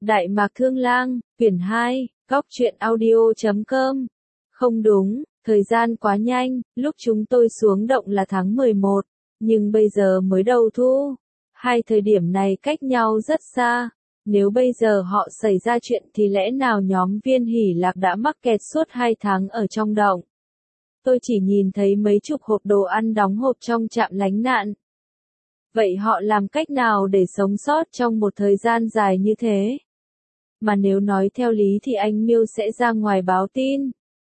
Đại Mạc Thương Lang, quyển 2, góc truyện audio.com. Không đúng, thời gian quá nhanh, lúc chúng tôi xuống động là tháng 11, nhưng bây giờ mới đầu thu. Hai thời điểm này cách nhau rất xa. Nếu bây giờ họ xảy ra chuyện thì lẽ nào nhóm Viên Hỷ Lạc đã mắc kẹt suốt 2 tháng ở trong động. Tôi chỉ nhìn thấy mấy chục hộp đồ ăn đóng hộp trong trạm lánh nạn. Vậy họ làm cách nào để sống sót trong một thời gian dài như thế? Mà nếu nói theo lý thì anh Miêu sẽ ra ngoài báo tin.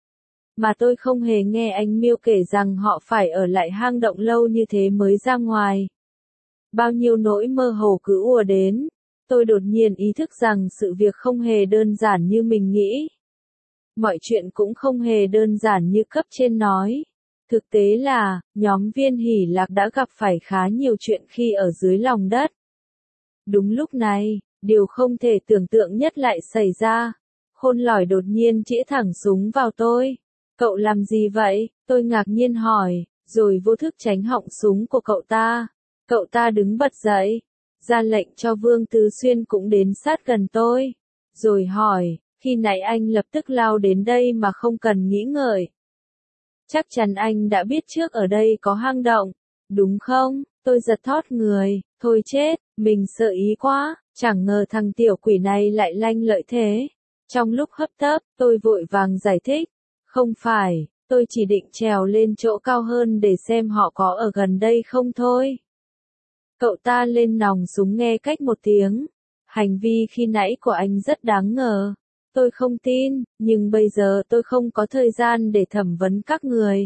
Mà tôi không hề nghe anh Miêu kể rằng họ phải ở lại hang động lâu như thế mới ra ngoài. Bao nhiêu nỗi mơ hồ cứ ùa đến. Tôi đột nhiên ý thức rằng sự việc không hề đơn giản như mình nghĩ. Mọi chuyện cũng không hề đơn giản như cấp trên nói. Thực tế là, nhóm Viên Hỷ Lạc đã gặp phải khá nhiều chuyện khi ở dưới lòng đất. Đúng lúc này, điều không thể tưởng tượng nhất lại xảy ra. Khôn Lỏi đột nhiên chĩa thẳng súng vào tôi. Cậu làm gì vậy? Tôi ngạc nhiên hỏi, rồi vô thức tránh họng súng của cậu ta. Cậu ta đứng bật dậy, ra lệnh cho Vương Tứ Xuyên cũng đến sát gần tôi. Rồi hỏi, khi nãy anh lập tức lao đến đây mà không cần nghĩ ngợi. Chắc chắn anh đã biết trước ở đây có hang động, đúng không? Tôi giật thót người, thôi chết, mình sợ ý quá, chẳng ngờ thằng tiểu quỷ này lại lanh lợi thế. Trong lúc hấp tấp, tôi vội vàng giải thích, không phải, tôi chỉ định trèo lên chỗ cao hơn để xem họ có ở gần đây không thôi. Cậu ta lên nòng súng nghe cách một tiếng. Hành vi khi nãy của anh rất đáng ngờ. Tôi không tin, nhưng bây giờ tôi không có thời gian để thẩm vấn các người.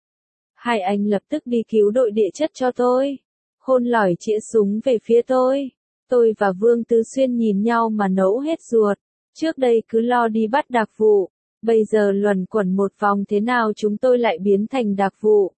Hai anh lập tức đi cứu đội địa chất cho tôi. Khôn Lỏi chĩa súng về phía tôi. Tôi và Vương Tứ Xuyên nhìn nhau mà nẫu hết ruột. Trước đây cứ lo đi bắt đặc vụ. Bây giờ luẩn quẩn một vòng thế nào chúng tôi lại biến thành đặc vụ.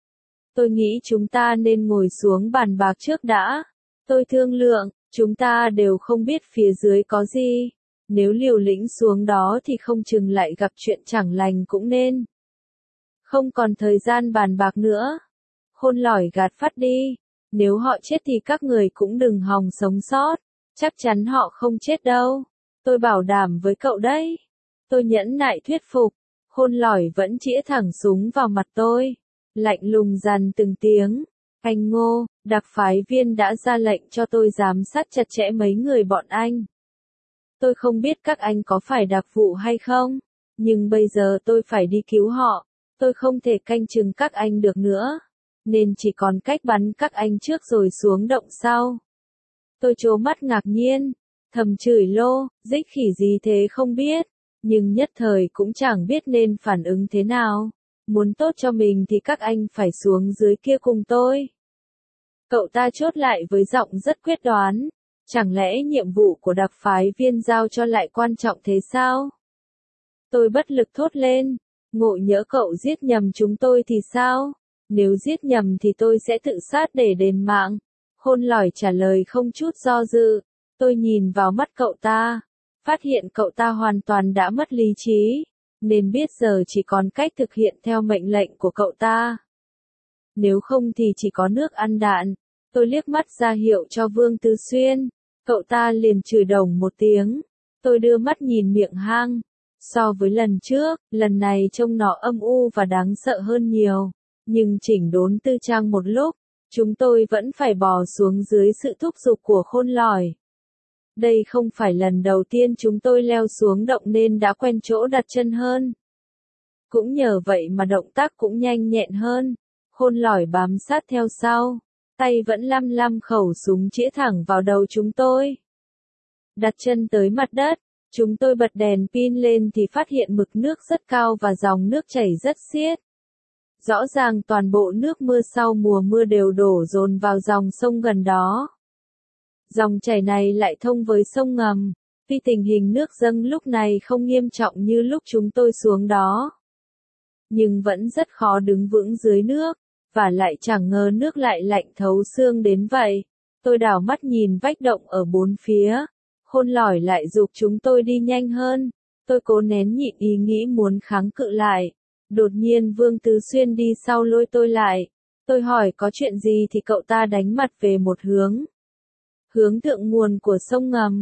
Tôi nghĩ chúng ta nên ngồi xuống bàn bạc trước đã. Tôi thương lượng, chúng ta đều không biết phía dưới có gì. Nếu liều lĩnh xuống đó thì không chừng lại gặp chuyện chẳng lành cũng nên. Không còn thời gian bàn bạc nữa. Khôn Lỏi gạt phát đi. Nếu họ chết thì các người cũng đừng hòng sống sót. Chắc chắn họ không chết đâu. Tôi bảo đảm với cậu đấy. Tôi nhẫn nại thuyết phục. Khôn Lỏi vẫn chĩa thẳng súng vào mặt tôi. Lạnh lùng dằn từng tiếng. Anh Ngô, đặc phái viên đã ra lệnh cho tôi giám sát chặt chẽ mấy người bọn anh. Tôi không biết các anh có phải đặc vụ hay không, nhưng bây giờ tôi phải đi cứu họ. Tôi không thể canh chừng các anh được nữa, nên chỉ còn cách bắn các anh trước rồi xuống động sau. Tôi trố mắt ngạc nhiên, thầm chửi lô, dích khỉ gì thế không biết, nhưng nhất thời cũng chẳng biết nên phản ứng thế nào. Muốn tốt cho mình thì các anh phải xuống dưới kia cùng tôi. Cậu ta chốt lại với giọng rất quyết đoán. Chẳng lẽ nhiệm vụ của đặc phái viên giao cho lại quan trọng thế sao? Tôi bất lực thốt lên. Ngộ nhỡ cậu giết nhầm chúng tôi thì sao? Nếu giết nhầm thì tôi sẽ tự sát để đền mạng. Khôn Lỏi trả lời không chút do dự. Tôi nhìn vào mắt cậu ta. Phát hiện cậu ta hoàn toàn đã mất lý trí. Nên biết giờ chỉ còn cách thực hiện theo mệnh lệnh của cậu ta. Nếu không thì chỉ có nước ăn đạn. Tôi liếc mắt ra hiệu cho Vương Tứ Xuyên. Cậu ta liền chửi đồng một tiếng. Tôi đưa mắt nhìn miệng hang. So với lần trước, lần này trông nó âm u và đáng sợ hơn nhiều. Nhưng chỉnh đốn tư trang một lúc, chúng tôi vẫn phải bò xuống dưới sự thúc giục của Khôn Lỏi. Đây không phải lần đầu tiên chúng tôi leo xuống động nên đã quen chỗ đặt chân hơn. Cũng nhờ vậy mà động tác cũng nhanh nhẹn hơn. Khôn Lỏi bám sát theo sau. Tay vẫn lăm lăm khẩu súng chĩa thẳng vào đầu chúng tôi. Đặt chân tới mặt đất, chúng tôi bật đèn pin lên thì phát hiện mực nước rất cao và dòng nước chảy rất xiết. Rõ ràng toàn bộ nước mưa sau mùa mưa đều đổ dồn vào dòng sông gần đó. Dòng chảy này lại thông với sông ngầm, vì tình hình nước dâng lúc này không nghiêm trọng như lúc chúng tôi xuống đó. Nhưng vẫn rất khó đứng vững dưới nước. Và lại chẳng ngờ nước lại lạnh thấu xương đến vậy. Tôi đảo mắt nhìn vách động ở bốn phía. Khôn Lỏi lại giục chúng tôi đi nhanh hơn. Tôi cố nén nhịn ý nghĩ muốn kháng cự lại. Đột nhiên Vương Tứ Xuyên đi sau lôi tôi lại. Tôi hỏi có chuyện gì thì cậu ta đánh mặt về một hướng. Hướng thượng nguồn của sông ngầm.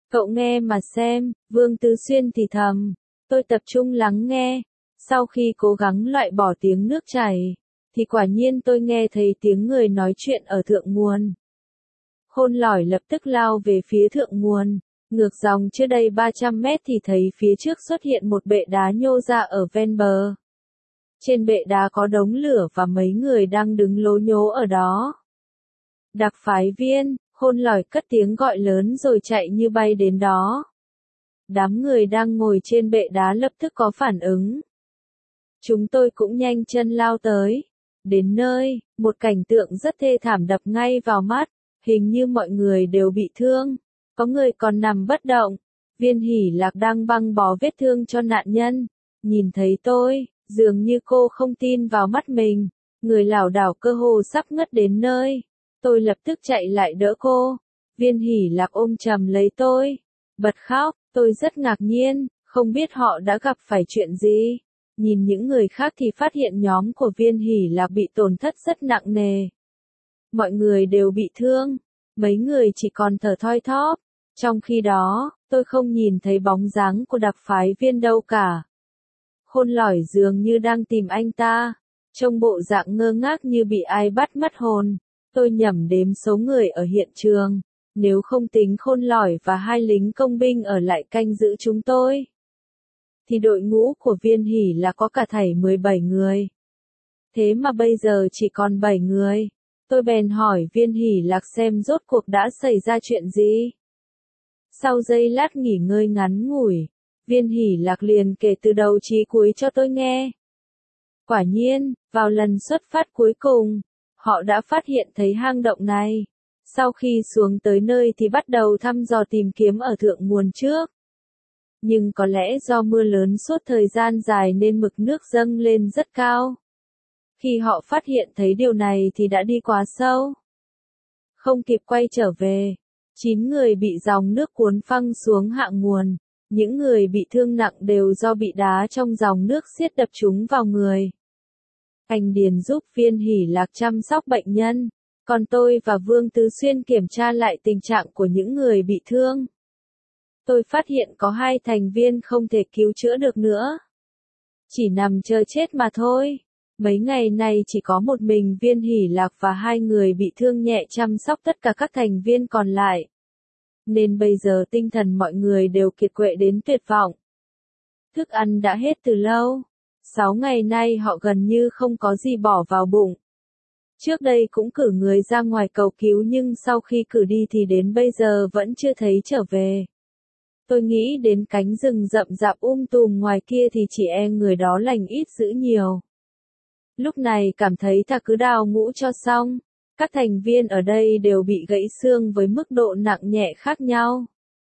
Cậu nghe mà xem, Vương Tứ Xuyên thì thầm. Tôi tập trung lắng nghe. Sau khi cố gắng loại bỏ tiếng nước chảy, thì quả nhiên tôi nghe thấy tiếng người nói chuyện ở thượng nguồn. Khôn lỏi lập tức lao về phía thượng nguồn. Ngược dòng chưa đầy 300 mét thì thấy phía trước xuất hiện một bệ đá nhô ra ở ven bờ. Trên bệ đá có đống lửa và mấy người đang đứng lố nhố ở đó. Đặc phái viên, Khôn lỏi cất tiếng gọi lớn rồi chạy như bay đến đó. Đám người đang ngồi trên bệ đá lập tức có phản ứng. Chúng tôi cũng nhanh chân lao tới. Đến nơi, một cảnh tượng rất thê thảm đập ngay vào mắt. Hình như mọi người đều bị thương. Có người còn nằm bất động. Viên Hỷ Lạc đang băng bó vết thương cho nạn nhân. Nhìn thấy tôi, dường như cô không tin vào mắt mình. Người lảo đảo cơ hồ sắp ngất đến nơi. Tôi lập tức chạy lại đỡ cô. Viên Hỷ Lạc ôm chầm lấy tôi. Bật khóc, tôi rất ngạc nhiên, không biết họ đã gặp phải chuyện gì. Nhìn những người khác thì phát hiện nhóm của Viên Hỷ Lạc bị tổn thất rất nặng nề. Mọi người đều bị thương, mấy người chỉ còn thở thoi thóp. Trong khi đó, tôi không nhìn thấy bóng dáng của đặc phái viên đâu cả. Khôn lỏi dường như đang tìm anh ta, trông bộ dạng ngơ ngác như bị ai bắt mất hồn. Tôi nhẩm đếm số người ở hiện trường, nếu không tính Khôn lỏi và 2 lính công binh ở lại canh giữ chúng tôi, thì đội ngũ của Viên Hỷ là có cả thảy 17 người. Thế mà bây giờ chỉ còn 7 người. Tôi bèn hỏi Viên Hỷ Lạc xem rốt cuộc đã xảy ra chuyện gì. Sau giây lát nghỉ ngơi ngắn ngủi, Viên Hỷ Lạc liền kể từ đầu chí cuối cho tôi nghe. Quả nhiên, vào lần xuất phát cuối cùng, họ đã phát hiện thấy hang động này. Sau khi xuống tới nơi thì bắt đầu thăm dò tìm kiếm ở thượng nguồn trước. Nhưng có lẽ do mưa lớn suốt thời gian dài nên mực nước dâng lên rất cao. Khi họ phát hiện thấy điều này thì đã đi quá sâu. Không kịp quay trở về. 9 người bị dòng nước cuốn phăng xuống hạ nguồn. Những người bị thương nặng đều do bị đá trong dòng nước xiết đập chúng vào người. Anh Điền giúp Viên Hỷ Lạc chăm sóc bệnh nhân. Còn tôi và Vương Tứ Xuyên kiểm tra lại tình trạng của những người bị thương. Tôi phát hiện có 2 thành viên không thể cứu chữa được nữa. Chỉ nằm chờ chết mà thôi. Mấy ngày nay chỉ có một mình Viên Hỷ Lạc và 2 người bị thương nhẹ chăm sóc tất cả các thành viên còn lại. Nên bây giờ tinh thần mọi người đều kiệt quệ đến tuyệt vọng. Thức ăn đã hết từ lâu. 6 ngày nay họ gần như không có gì bỏ vào bụng. Trước đây cũng cử người ra ngoài cầu cứu nhưng sau khi cử đi thì đến bây giờ vẫn chưa thấy trở về. Tôi nghĩ đến cánh rừng rậm rạp tùm ngoài kia thì chỉ e người đó lành ít dữ nhiều. Lúc này cảm thấy ta cứ đào ngũ cho xong. Các thành viên ở đây đều bị gãy xương với mức độ nặng nhẹ khác nhau.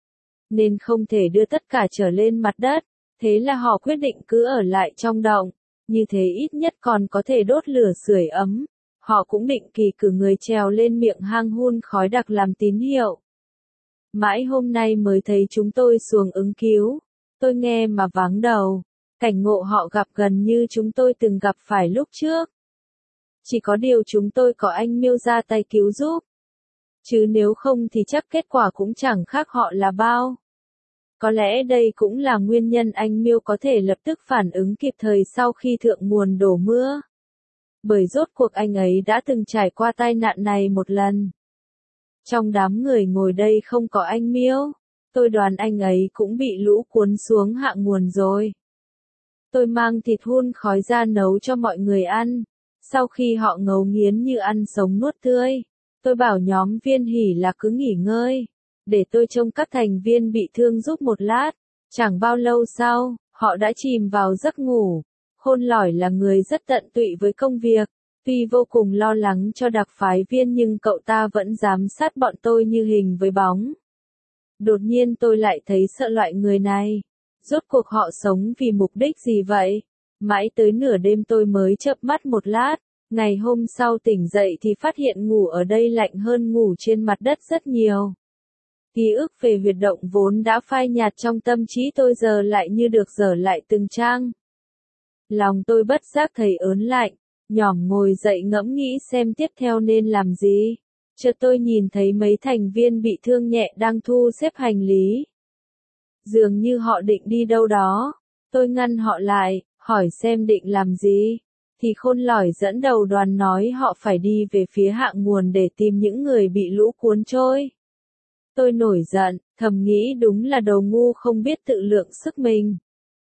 Nên không thể đưa tất cả trở lên mặt đất. Thế là họ quyết định cứ ở lại trong động. Như thế ít nhất còn có thể đốt lửa sưởi ấm. Họ cũng định kỳ cử người trèo lên miệng hang hun khói đặc làm tín hiệu. Mãi hôm nay mới thấy chúng tôi xuống ứng cứu. Tôi nghe mà váng đầu. Cảnh ngộ họ gặp gần như chúng tôi từng gặp phải lúc trước. Chỉ có điều chúng tôi có anh Miêu ra tay cứu giúp. Chứ nếu không thì chắc kết quả cũng chẳng khác họ là bao. Có lẽ đây cũng là nguyên nhân anh Miêu có thể lập tức phản ứng kịp thời sau khi thượng nguồn đổ mưa. Bởi rốt cuộc anh ấy đã từng trải qua tai nạn này một lần. Trong đám người ngồi đây không có anh Miêu. Tôi đoán anh ấy cũng bị lũ cuốn xuống hạ nguồn rồi. Tôi mang thịt hun khói ra nấu cho mọi người ăn. Sau khi họ ngấu nghiến như ăn sống nuốt tươi, tôi bảo nhóm Viên Hỷ là cứ nghỉ ngơi. Để tôi trông các thành viên bị thương giúp một lát. Chẳng bao lâu sau, họ đã chìm vào giấc ngủ. Khôn lỏi là người rất tận tụy với công việc. Tuy vô cùng lo lắng cho đặc phái viên nhưng cậu ta vẫn giám sát bọn tôi như hình với bóng. Đột nhiên tôi lại thấy sợ loại người này. Rốt cuộc họ sống vì mục đích gì vậy? Mãi tới nửa đêm tôi mới chợp mắt một lát. Ngày hôm sau tỉnh dậy thì phát hiện ngủ ở đây lạnh hơn ngủ trên mặt đất rất nhiều. Ký ức về huyệt động vốn đã phai nhạt trong tâm trí tôi giờ lại như được dở lại từng trang. Lòng tôi bất giác thấy ớn lạnh, nhỏm ngồi dậy ngẫm nghĩ xem tiếp theo nên làm gì. Chợt tôi nhìn thấy mấy thành viên bị thương nhẹ đang thu xếp hành lý. Dường như họ định đi đâu đó. Tôi ngăn họ lại, hỏi xem định làm gì. Thì Khôn Lỏi dẫn đầu đoàn nói họ phải đi về phía hạ nguồn để tìm những người bị lũ cuốn trôi. Tôi nổi giận, thầm nghĩ đúng là đồ ngu không biết tự lượng sức mình.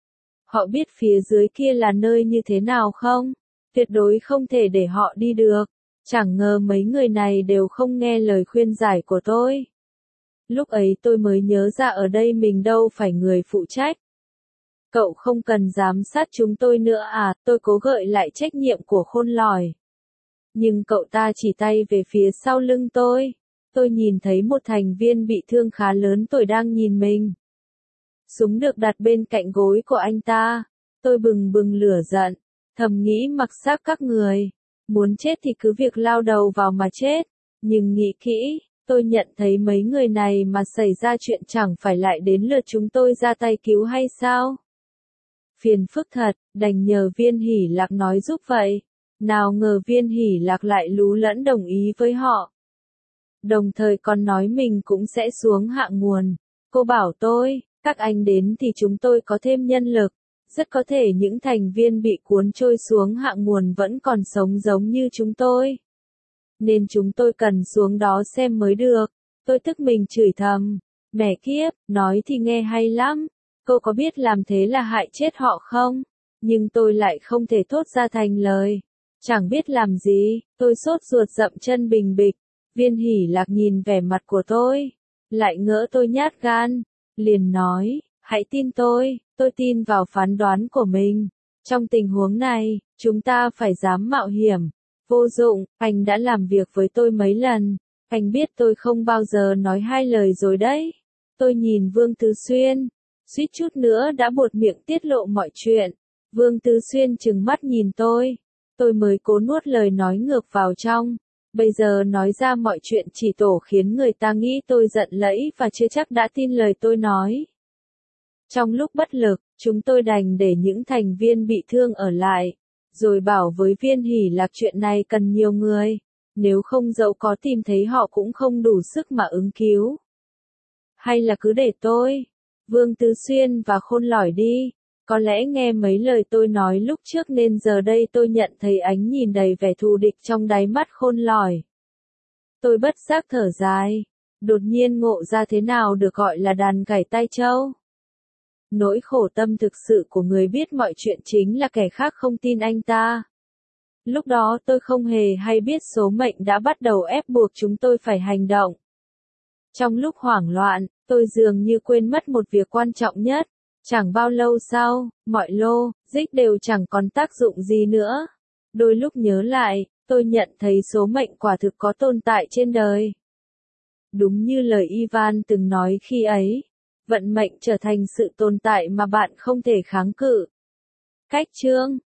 Họ biết phía dưới kia là nơi như thế nào không? Tuyệt đối không thể để họ đi được. Chẳng ngờ mấy người này đều không nghe lời khuyên giải của tôi. Lúc ấy tôi mới nhớ ra ở đây mình đâu phải người phụ trách. Cậu không cần giám sát chúng tôi nữa à, tôi cố gợi lại trách nhiệm của Khôn Lỏi. Nhưng cậu ta chỉ tay về phía sau lưng tôi. Tôi nhìn thấy một thành viên bị thương khá lớn tuổi đang nhìn mình. Súng được đặt bên cạnh gối của anh ta. Tôi bừng bừng lửa giận, thầm nghĩ mặc xác các người. Muốn chết thì cứ việc lao đầu vào mà chết. Nhưng nghĩ kỹ, tôi nhận thấy mấy người này mà xảy ra chuyện chẳng phải lại đến lượt chúng tôi ra tay cứu hay sao? Phiền phức thật, đành nhờ Viên Hỷ Lạc nói giúp vậy. Nào ngờ Viên Hỷ Lạc lại lú lẫn đồng ý với họ. Đồng thời còn nói mình cũng sẽ xuống hạ nguồn. Cô bảo tôi, các anh đến thì chúng tôi có thêm nhân lực. Rất có thể những thành viên bị cuốn trôi xuống hạ nguồn vẫn còn sống giống như chúng tôi. Nên chúng tôi cần xuống đó xem mới được. Tôi tức mình chửi thầm. Mẹ kiếp, nói thì nghe hay lắm. Cô có biết làm thế là hại chết họ không? Nhưng tôi lại không thể thốt ra thành lời. Chẳng biết làm gì, tôi sốt ruột dậm chân bình bịch. Viên Hỷ Lạc nhìn vẻ mặt của tôi. Lại ngỡ tôi nhát gan. Liền nói, hãy tin tôi tin vào phán đoán của mình. Trong tình huống này, chúng ta phải dám mạo hiểm. Vô dụng, anh đã làm việc với tôi mấy lần. Anh biết tôi không bao giờ nói hai lời rồi đấy. Tôi nhìn Vương Tứ Xuyên. Suýt chút nữa đã buột miệng tiết lộ mọi chuyện. Vương Tứ Xuyên trừng mắt nhìn tôi. Tôi mới cố nuốt lời nói ngược vào trong. Bây giờ nói ra mọi chuyện chỉ tổ khiến người ta nghĩ tôi giận lẫy và chưa chắc đã tin lời tôi nói. Trong lúc bất lực, chúng tôi đành để những thành viên bị thương ở lại. Rồi bảo với Viên Hỷ Lạc chuyện này cần nhiều người. Nếu không dẫu có tìm thấy họ cũng không đủ sức mà ứng cứu. Hay là cứ để tôi, Vương Tứ Xuyên và Khôn Lỏi đi. Có lẽ nghe mấy lời tôi nói lúc trước nên giờ đây tôi nhận thấy ánh nhìn đầy vẻ thù địch trong đáy mắt Khôn Lỏi. Tôi bất giác thở dài. Đột nhiên ngộ ra thế nào được gọi là đàn gảy tai trâu. Nỗi khổ tâm thực sự của người biết mọi chuyện chính là kẻ khác không tin anh ta. Lúc đó tôi không hề hay biết số mệnh đã bắt đầu ép buộc chúng tôi phải hành động. Trong lúc hoảng loạn, tôi dường như quên mất một việc quan trọng nhất. Chẳng bao lâu sau, mọi lô, dích đều chẳng còn tác dụng gì nữa. Đôi lúc nhớ lại, tôi nhận thấy số mệnh quả thực có tồn tại trên đời. Đúng như lời Ivan từng nói khi ấy, vận mệnh trở thành sự tồn tại mà bạn không thể kháng cự. Cách chương